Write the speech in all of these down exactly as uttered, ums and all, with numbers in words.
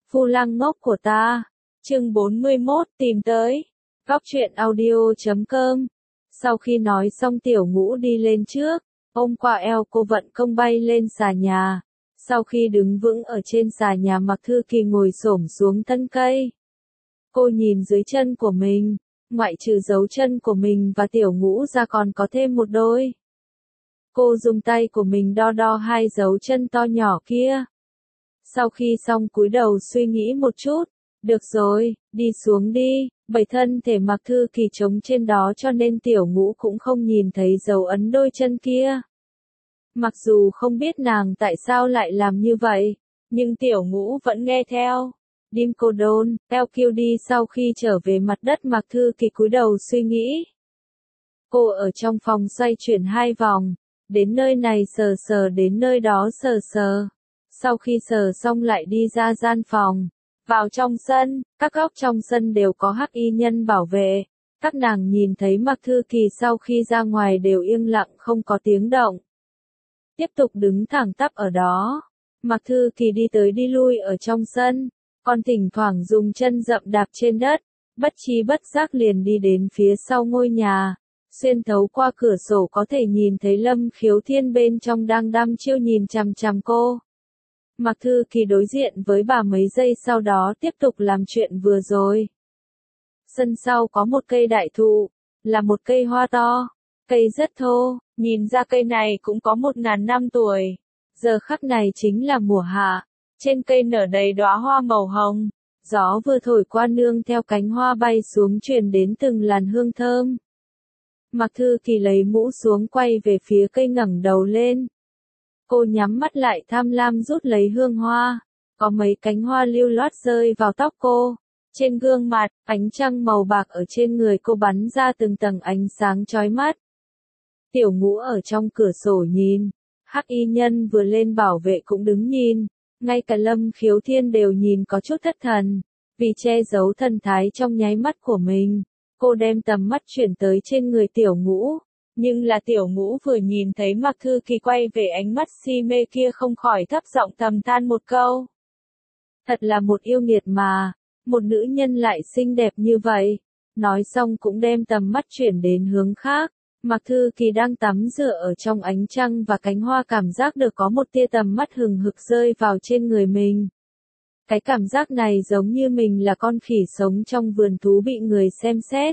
Phu lang ngốc của ta. Chương bốn mươi mốt tìm tới. Góc truyện audio chấm com. Sau khi nói xong Tiểu Ngũ đi lên trước, ôm qua eo cô vận công bay lên xà nhà. Sau khi đứng vững ở trên xà nhà, Mạc Thư Kỳ ngồi xổm xuống thân cây. Cô nhìn dưới chân của mình, ngoại trừ dấu chân của mình và Tiểu Ngũ ra còn có thêm một đôi. Cô dùng tay của mình đo đo hai dấu chân to nhỏ kia. Sau khi xong cúi đầu suy nghĩ một chút, được rồi, đi xuống đi, bởi thân thể Mạc Thư Kỳ trống trên đó cho nên Tiểu Ngũ cũng không nhìn thấy dấu ấn đôi chân kia. Mặc dù không biết nàng tại sao lại làm như vậy, nhưng Tiểu Ngũ vẫn nghe theo. Dim cô đôn, eo kêu đi. Sau khi trở về mặt đất, Mạc Thư Kỳ cúi đầu suy nghĩ. Cô ở trong phòng xoay chuyển hai vòng, đến nơi này sờ sờ, đến nơi đó sờ sờ. Sau khi sờ xong lại đi ra gian phòng, vào trong sân, các góc trong sân đều có hắc y nhân bảo vệ. Các nàng nhìn thấy Mạc Thư Kỳ sau khi ra ngoài đều yên lặng không có tiếng động. Tiếp tục đứng thẳng tắp ở đó. Mạc Thư Kỳ đi tới đi lui ở trong sân, còn thỉnh thoảng dùng chân dậm đạp trên đất, bất chi bất giác liền đi đến phía sau ngôi nhà. Xuyên thấu qua cửa sổ có thể nhìn thấy Lâm Khiếu Thiên bên trong đang đăm chiêu nhìn chằm chằm cô. Mạc Thư Kỳ đối diện với bà mấy giây sau đó tiếp tục làm chuyện vừa rồi. Sân sau có một cây đại thụ, là một cây hoa to, cây rất thô, nhìn ra cây này cũng có một ngàn năm tuổi. Giờ khắc này chính là mùa hạ, trên cây nở đầy đóa hoa màu hồng, gió vừa thổi qua nương theo cánh hoa bay xuống truyền đến từng làn hương thơm. Mạc Thư Kỳ lấy mũ xuống quay về phía cây ngẩng đầu lên. Cô nhắm mắt lại tham lam rút lấy hương hoa, có mấy cánh hoa lưu loát rơi vào tóc cô. Trên gương mặt, ánh trăng màu bạc ở trên người cô bắn ra từng tầng ánh sáng chói mắt. Tiểu Ngũ ở trong cửa sổ nhìn, hắc y nhân vừa lên bảo vệ cũng đứng nhìn, ngay cả Lâm Khiếu Thiên đều nhìn có chút thất thần, vì che giấu thần thái trong nháy mắt của mình. Cô đem tầm mắt chuyển tới trên người Tiểu Ngũ, nhưng là Tiểu Ngũ vừa nhìn thấy Mạc Thư Kỳ quay về ánh mắt si mê kia không khỏi thấp giọng thầm than một câu. Thật là một yêu nghiệt mà, một nữ nhân lại xinh đẹp như vậy. Nói xong cũng đem tầm mắt chuyển đến hướng khác. Mạc Thư Kỳ đang tắm rửa ở trong ánh trăng và cánh hoa, cảm giác được có một tia tầm mắt hừng hực rơi vào trên người mình. Cái cảm giác này giống như mình là con khỉ sống trong vườn thú bị người xem xét.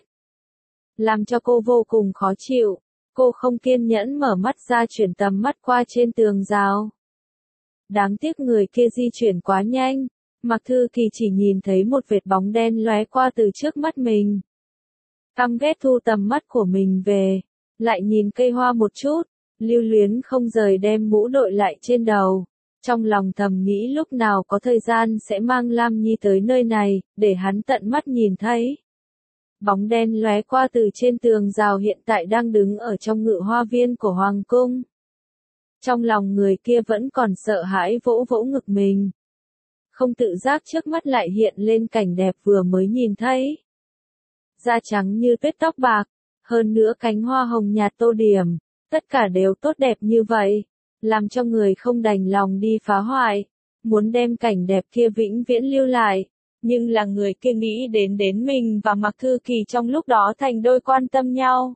Làm cho cô vô cùng khó chịu. Cô không kiên nhẫn mở mắt ra chuyển tầm mắt qua trên tường rào. Đáng tiếc người kia di chuyển quá nhanh. Mạc Thư Kỳ chỉ nhìn thấy một vệt bóng đen lóe qua từ trước mắt mình. Căm ghét thu tầm mắt của mình về. Lại nhìn cây hoa một chút. Lưu luyến không rời đem mũ đội lại trên đầu. Trong lòng thầm nghĩ lúc nào có thời gian sẽ mang Lam Nhi tới nơi này, để hắn tận mắt nhìn thấy. Bóng đen lóe qua từ trên tường rào hiện tại đang đứng ở trong ngự hoa viên của Hoàng cung. Trong lòng người kia vẫn còn sợ hãi vỗ vỗ ngực mình. Không tự giác trước mắt lại hiện lên cảnh đẹp vừa mới nhìn thấy. Da trắng như tuyết, tóc bạc, hơn nữa cánh hoa hồng nhạt tô điểm, tất cả đều tốt đẹp như vậy, làm cho người không đành lòng đi phá hoại, muốn đem cảnh đẹp kia vĩnh viễn lưu lại. Nhưng là người kia nghĩ đến đến mình và Mạc Thư Kỳ trong lúc đó thành đôi quan tâm nhau.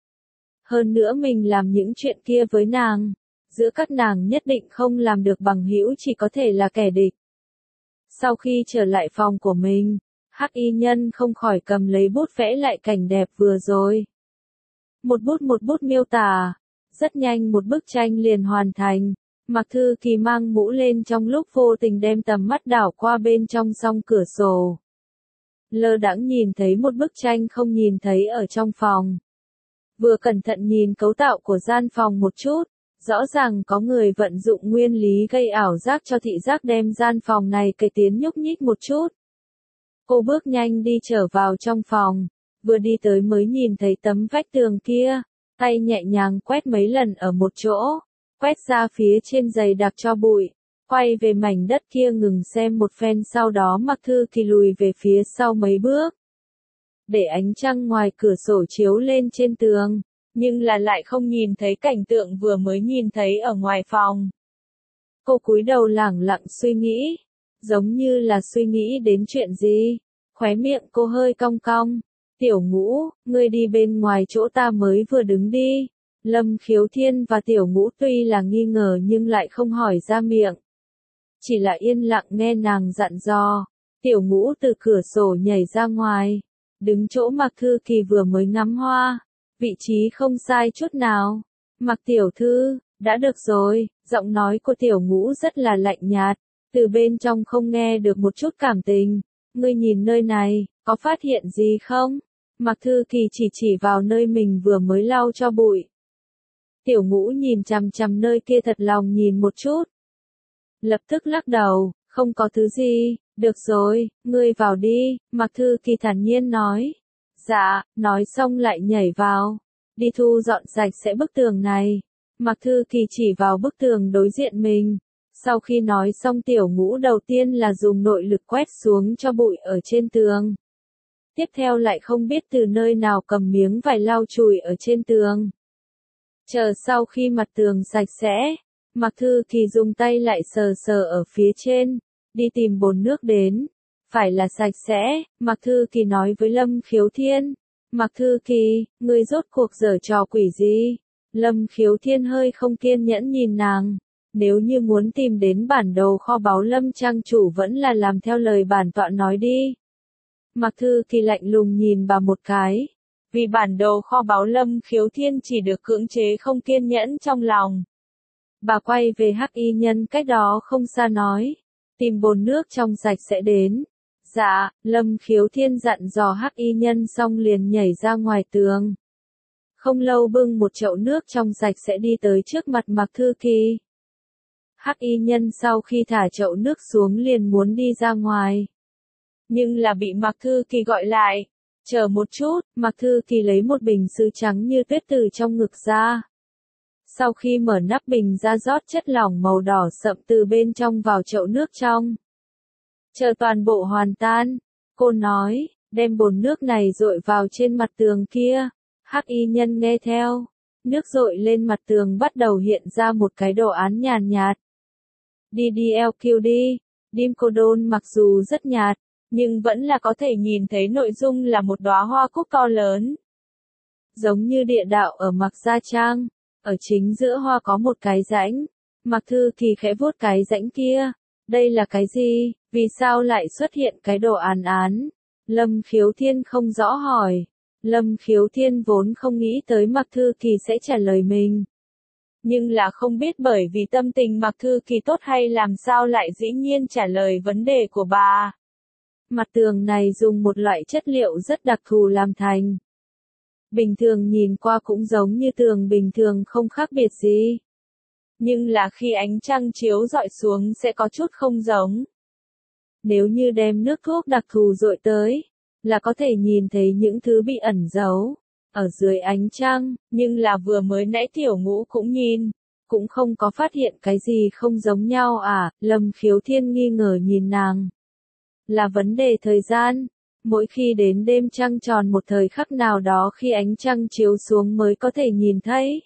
Hơn nữa mình làm những chuyện kia với nàng, giữa các nàng nhất định không làm được bằng hữu, chỉ có thể là kẻ địch. Sau khi trở lại phòng của mình, hắc y nhân không khỏi cầm lấy bút vẽ lại cảnh đẹp vừa rồi. Một bút một bút miêu tả, rất nhanh một bức tranh liền hoàn thành. Mạc Thư Kỳ mang mũ lên trong lúc vô tình đem tầm mắt đảo qua bên trong song cửa sổ. Lơ đãng nhìn thấy một bức tranh không nhìn thấy ở trong phòng. Vừa cẩn thận nhìn cấu tạo của gian phòng một chút, rõ ràng có người vận dụng nguyên lý gây ảo giác cho thị giác đem gian phòng này cải tiến nhúc nhích một chút. Cô bước nhanh đi trở vào trong phòng, vừa đi tới mới nhìn thấy tấm vách tường kia, tay nhẹ nhàng quét mấy lần ở một chỗ. Quét ra phía trên dày đặc cho bụi, quay về mảnh đất kia ngừng xem một phen, sau đó Mạc Thư Kỳ lùi về phía sau mấy bước. Để ánh trăng ngoài cửa sổ chiếu lên trên tường, nhưng là lại không nhìn thấy cảnh tượng vừa mới nhìn thấy ở ngoài phòng. Cô cúi đầu lẳng lặng suy nghĩ, giống như là suy nghĩ đến chuyện gì. Khóe miệng cô hơi cong cong. Tiểu Ngũ, ngươi đi bên ngoài chỗ ta mới vừa đứng đi. Lâm Khiếu Thiên và Tiểu Ngũ tuy là nghi ngờ nhưng lại không hỏi ra miệng. Chỉ là yên lặng nghe nàng dặn dò. Tiểu Ngũ từ cửa sổ nhảy ra ngoài. Đứng chỗ Mạc Thư Kỳ vừa mới ngắm hoa. Vị trí không sai chút nào. Mạc tiểu thư, đã được rồi, giọng nói của Tiểu Ngũ rất là lạnh nhạt. Từ bên trong không nghe được một chút cảm tình. Ngươi nhìn nơi này, có phát hiện gì không? Mạc Thư Kỳ chỉ chỉ vào nơi mình vừa mới lau cho bụi. Tiểu Ngũ nhìn chằm chằm nơi kia thật lòng nhìn một chút. Lập tức lắc đầu, không có thứ gì, được rồi, ngươi vào đi, Mạc Thư Kỳ thản nhiên nói. Dạ, nói xong lại nhảy vào. Đi thu dọn sạch sẽ bức tường này. Mạc Thư Kỳ chỉ vào bức tường đối diện mình. Sau khi nói xong Tiểu Ngũ đầu tiên là dùng nội lực quét xuống cho bụi ở trên tường. Tiếp theo lại không biết từ nơi nào cầm miếng vải lau chùi ở trên tường. Chờ sau khi mặt tường sạch sẽ, Mạc Thư Kỳ dùng tay lại sờ sờ ở phía trên, đi tìm bồn nước đến. Phải là sạch sẽ, Mạc Thư Kỳ nói với Lâm Khiếu Thiên. Mạc Thư Kỳ, ngươi rốt cuộc giở trò quỷ gì? Lâm Khiếu Thiên hơi không kiên nhẫn nhìn nàng. Nếu như muốn tìm đến bản đồ kho báu Lâm trang chủ vẫn là làm theo lời bản tọa nói đi. Mạc Thư Kỳ lạnh lùng nhìn bà một cái. Vì bản đồ kho báu Lâm Khiếu Thiên chỉ được cưỡng chế không kiên nhẫn trong lòng. Bà quay về Hắc Y Nhân cách đó không xa nói. Tìm bồn nước trong sạch sẽ đến. Dạ, Lâm Khiếu Thiên dặn dò Hắc Y Nhân xong liền nhảy ra ngoài tường. Không lâu bưng một chậu nước trong sạch sẽ đi tới trước mặt Mạc Thư Kỳ. Hắc Y Nhân sau khi thả chậu nước xuống liền muốn đi ra ngoài. Nhưng là bị Mạc Thư Kỳ gọi lại. Chờ một chút, Mạc Thư Kỳ lấy một bình sứ trắng như tuyết từ trong ngực ra. Sau khi mở nắp bình ra rót chất lỏng màu đỏ sậm từ bên trong vào chậu nước trong. Chờ toàn bộ hoàn tan, cô nói, đem bồn nước này dội vào trên mặt tường kia. Hắc Y Nhân nghe theo, nước dội lên mặt tường bắt đầu hiện ra một cái đồ án nhàn nhạt. đê đê lờ quy đi, Dimcodon mặc dù rất nhạt, nhưng vẫn là có thể nhìn thấy nội dung là một đóa hoa cúc to lớn. Giống như địa đạo ở Mạc Gia Trang, ở chính giữa hoa có một cái rãnh. Mạc Thư Kỳ khẽ vuốt cái rãnh kia. Đây là cái gì? Vì sao lại xuất hiện cái đồ án án? Lâm Khiếu Thiên không rõ hỏi. Lâm Khiếu Thiên vốn không nghĩ tới Mạc Thư Kỳ sẽ trả lời mình. Nhưng là không biết bởi vì tâm tình Mạc Thư Kỳ tốt hay làm sao lại dĩ nhiên trả lời vấn đề của bà. Mặt tường này dùng một loại chất liệu rất đặc thù làm thành. Bình thường nhìn qua cũng giống như tường bình thường không khác biệt gì. Nhưng là khi ánh trăng chiếu rọi xuống sẽ có chút không giống. Nếu như đem nước thuốc đặc thù dội tới, là có thể nhìn thấy những thứ bị ẩn giấu ở dưới ánh trăng, nhưng là vừa mới nãy Tiểu Ngũ cũng nhìn, cũng không có phát hiện cái gì không giống nhau à, Lâm Khiếu Thiên nghi ngờ nhìn nàng. Là vấn đề thời gian, mỗi khi đến đêm trăng tròn một thời khắc nào đó khi ánh trăng chiếu xuống mới có thể nhìn thấy.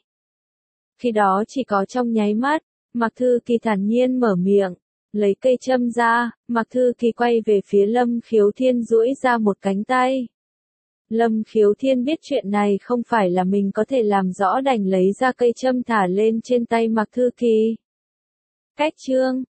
Khi đó chỉ có trong nháy mắt, Mạc Thư Kỳ thản nhiên mở miệng, lấy cây châm ra, Mạc Thư Kỳ quay về phía Lâm Khiếu Thiên duỗi ra một cánh tay. Lâm Khiếu Thiên biết chuyện này không phải là mình có thể làm rõ đành lấy ra cây châm thả lên trên tay Mạc Thư Kỳ. Cách chương